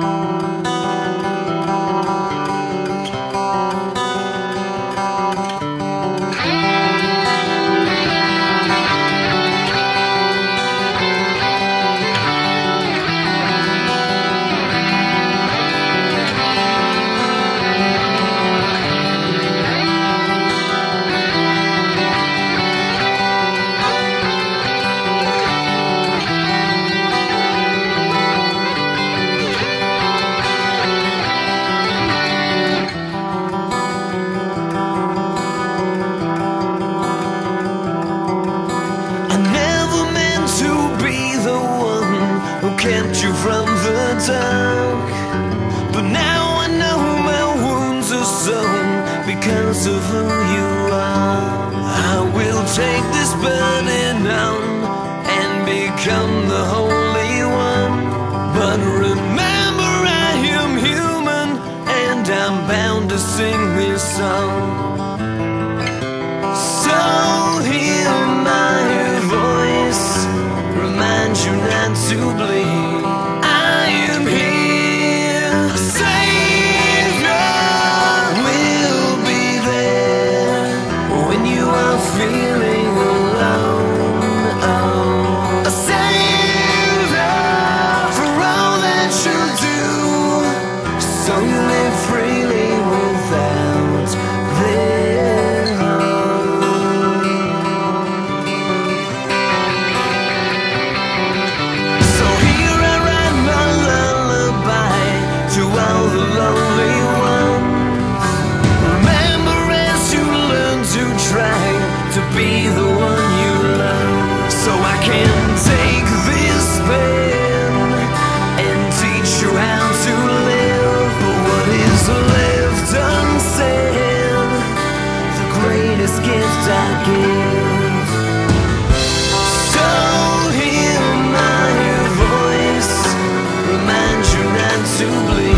Kept you from the dark, but now I know my wounds are sewn because of who you are. I will take this burden on and become the Holy One. But remember, I am human and I'm bound to sing this song. So hear my voice, remind you not to bleed. I am here, Savior will be there when you are feeling alone. Oh, a Savior for all that you do, so you live freely without their harm. So here I write my lullaby to all the lonely ones. Remember as you learn to try to be the one you love, so I can take this pen and teach you how to live. But what is left unsaid, the greatest gift I give. So hear my voice, remind you not to bleed.